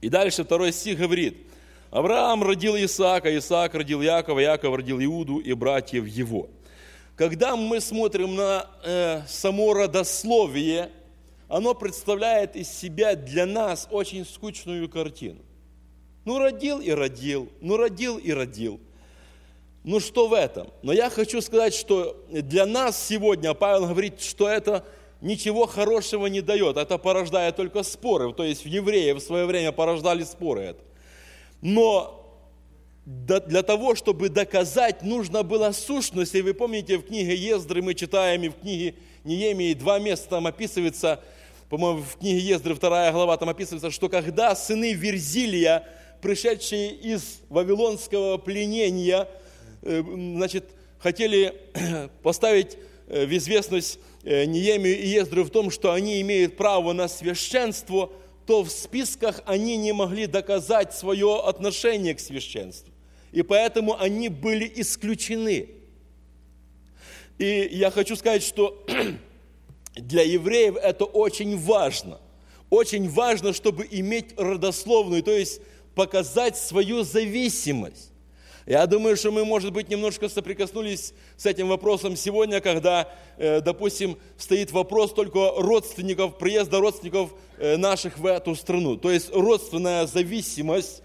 И дальше 2 стих говорит: Авраам родил Исаака, Исаак родил Якова, Яков родил Иуду и братьев его. Когда мы смотрим на само родословие, оно представляет из себя для нас очень скучную картину. Ну, родил и родил, ну, родил и родил. Ну, что в этом? Но я хочу сказать, что для нас сегодня, Павел говорит, что это ничего хорошего не дает, это порождает только споры. То есть в евреи в свое время порождали споры это. Но для того, чтобы доказать, нужно было сущность. И вы помните, в книге Ездры мы читаем, и в книге Неемии 2 места там описывается, по-моему, в книге Ездры 2 глава там описывается, что когда сыны Верзилия, пришедшие из вавилонского пленения, значит, хотели поставить в известность Неемию и Ездру в том, что они имеют право на священство, то в списках они не могли доказать свое отношение к священству. И поэтому они были исключены. И я хочу сказать, что для евреев это очень важно. Очень важно, чтобы иметь родословную, то есть показать свою зависимость. Я думаю, что мы, может быть, немножко соприкоснулись с этим вопросом сегодня, когда, допустим, стоит вопрос только родственников, приезда родственников наших в эту страну. То есть родственная зависимость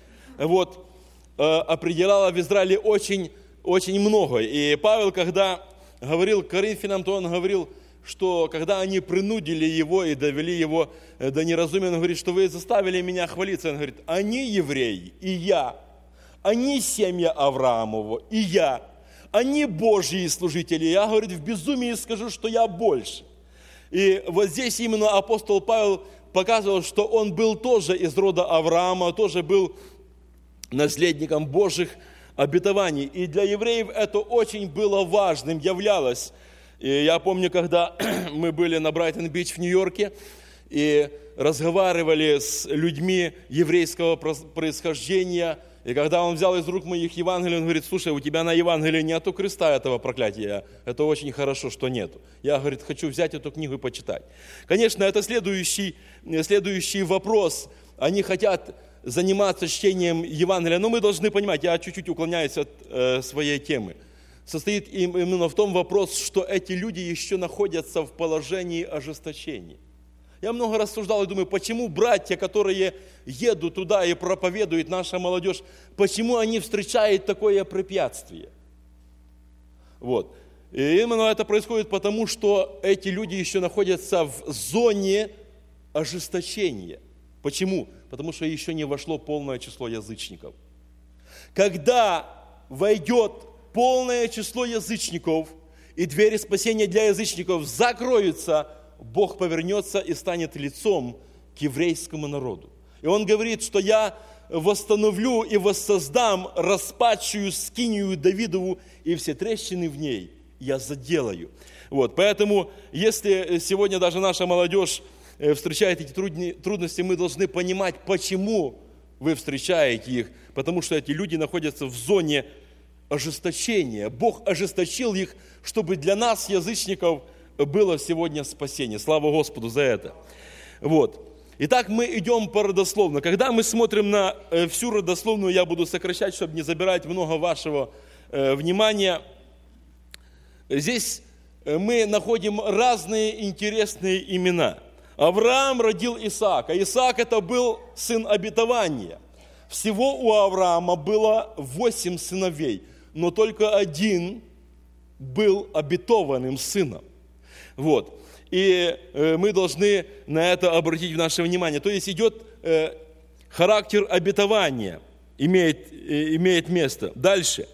определяла в Израиле очень, очень много. И Павел, когда говорил к Коринфянам, то он говорил, что когда они принудили его и довели его до неразумия, он говорит, что вы заставили меня хвалиться. Он говорит, они евреи, и я. Они семья Авраамова, и я. Они Божьи служители. Я, говорит, в безумии скажу, что я больше. И вот здесь именно апостол Павел показывал, что он был тоже из рода Авраама, тоже был наследником Божьих обетований. И для евреев это очень было важным, являлось. И я помню, когда мы были на Брайтон-Бич в Нью-Йорке и разговаривали с людьми еврейского происхождения, и когда он взял из рук моих Евангелий, он говорит, слушай, у тебя на Евангелии нету креста этого проклятия. Это очень хорошо, что нету. Я, говорит, хочу взять эту книгу и почитать. Конечно, это следующий вопрос. Они хотят заниматься чтением Евангелия, но мы должны понимать, я чуть-чуть уклоняюсь от своей темы. Состоит именно в том вопрос, что эти люди еще находятся в положении ожесточения. Я много рассуждал и думаю, почему братья, которые едут туда и проповедуют, наша молодежь, почему они встречают такое препятствие? Вот. И именно это происходит потому, что эти люди еще находятся в зоне ожесточения. Почему? Потому что еще не вошло полное число язычников. Когда войдет полное число язычников, и двери спасения для язычников закроются, Бог повернется и станет лицом к еврейскому народу. И Он говорит, что я восстановлю и воссоздам распадшую скинию Давидову, и все трещины в ней я заделаю. Вот, поэтому, если сегодня даже наша молодежь встречает эти трудности, мы должны понимать, почему вы встречаете их. Потому что эти люди находятся в зоне ожесточения. Бог ожесточил их, чтобы для нас, язычников, было сегодня спасение. Слава Господу за это. Вот. Итак, мы идем по родословно. Когда мы смотрим на всю родословную, я буду сокращать, чтобы не забирать много вашего внимания. Здесь мы находим разные интересные имена. Авраам родил Исаака. Исаак это был сын обетования. Всего у Авраама было 8 сыновей, но только один был обетованным сыном. Вот. И мы должны на это обратить наше внимание. То есть идет характер обетования, имеет место. Дальше.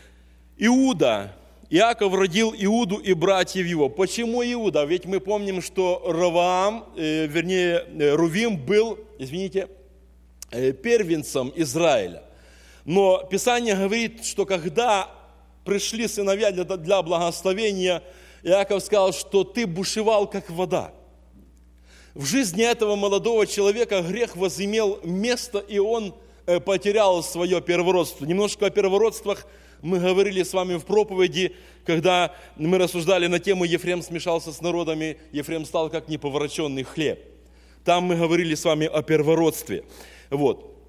Иуда. Иаков родил Иуду и братьев его. Почему Иуда? Ведь мы помним, что Рувим был, первенцем Израиля. Но Писание говорит, что когда пришли сыновья для благословения, Иаков сказал, что ты бушевал, как вода. В жизни этого молодого человека грех возымел место, и он потерял свое первородство. Немножко о первородствах мы говорили с вами в проповеди, когда мы рассуждали на тему «Ефрем смешался с народами, Ефрем стал как неповороченный хлеб». Там мы говорили с вами о первородстве. Вот.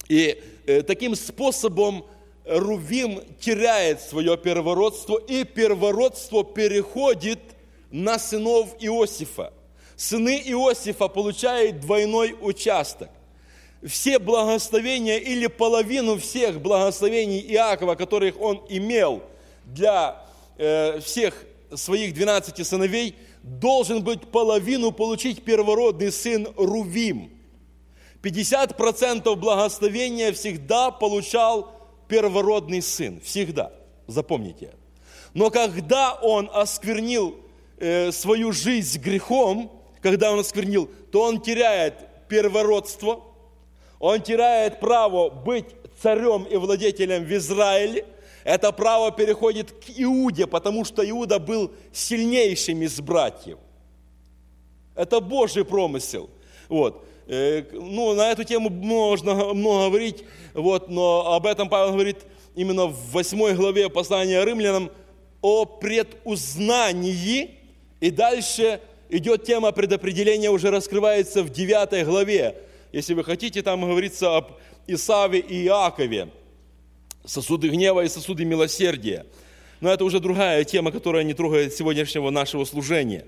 И таким способом Рувим теряет свое первородство, и первородство переходит на сынов Иосифа. Сыны Иосифа получают двойной участок. Все благословения или половину всех благословений Иакова, которых он имел для всех своих 12 сыновей, должен быть половину получить первородный сын Рувим. 50% благословения всегда получал первородный сын. Всегда. Запомните. Но когда он осквернил свою жизнь грехом, когда он осквернил, то он теряет первородство, он теряет право быть царем и владетелем в Израиле. Это право переходит к Иуде, потому что Иуда был сильнейшим из братьев. Это Божий промысел. Вот. На эту тему можно много говорить, но об этом Павел говорит именно в 8 главе послания Римлянам о предузнании. И дальше идет тема предопределения, уже раскрывается в 9 главе. Если вы хотите, там говорится об Исаве и Иакове. Сосуды гнева и сосуды милосердия. Но это уже другая тема, которая не трогает сегодняшнего нашего служения.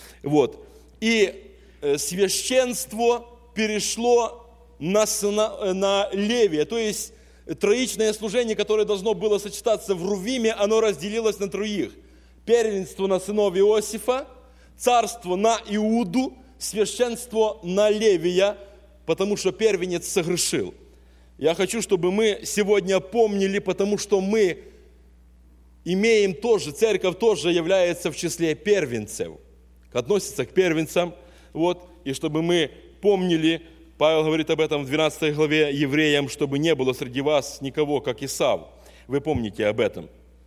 И священство перешло на Левия. То есть троичное служение, которое должно было сочетаться в Рувиме, оно разделилось на троих. Первенство на сынов Иосифа, царство на Иуду, священство на Левия, потому что первенец согрешил. Я хочу, чтобы мы сегодня помнили, потому что мы имеем тоже, церковь тоже является в числе первенцев, относится к первенцам, и чтобы мы помнили, Павел говорит об этом в 12 главе Евреям, чтобы не было среди вас никого, как Исав. Вы помните об этом.